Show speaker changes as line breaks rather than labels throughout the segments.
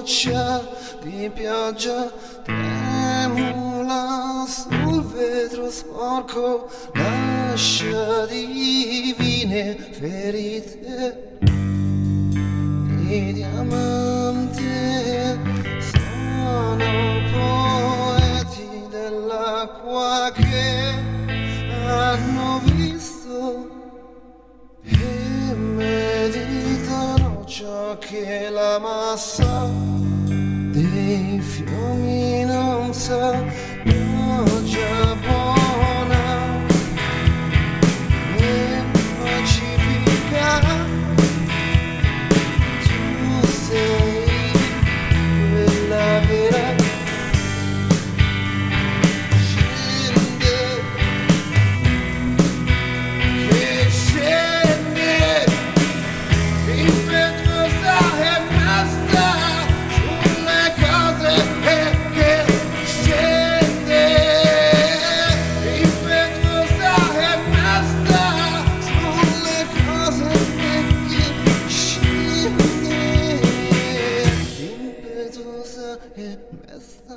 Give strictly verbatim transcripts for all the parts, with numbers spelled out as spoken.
goccia di pioggia tremula sul vetro sporco, lascia divine ferite. I diamanti sono poeti dell'acqua che hanno visto e meditano ciò che la massa dei fiumi non sa. Pioggia buona e pacifica, tu sei quella vera. Scende, che scende, impetuosa e basta sulle cose e che scende, impetuosa e basta sulle cose e che scende, impetuosa e basta.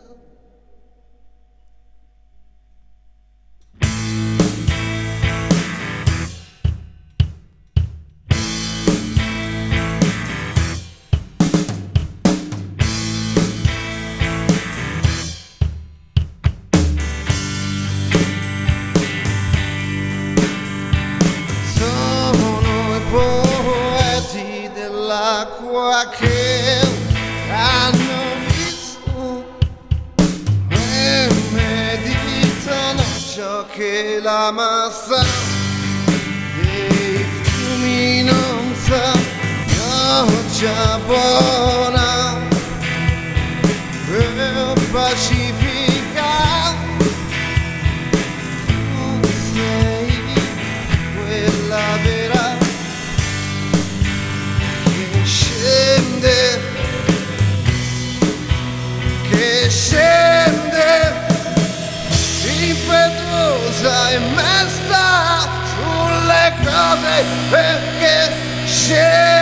Poeti dell'acqua che hanno visto e meditano ciò che la massa dei fiumi non sa. Pioggia buona e pacifica, tu sei quella vera. Scende, che scende, impetuosa e messa sulle cose, perché scende.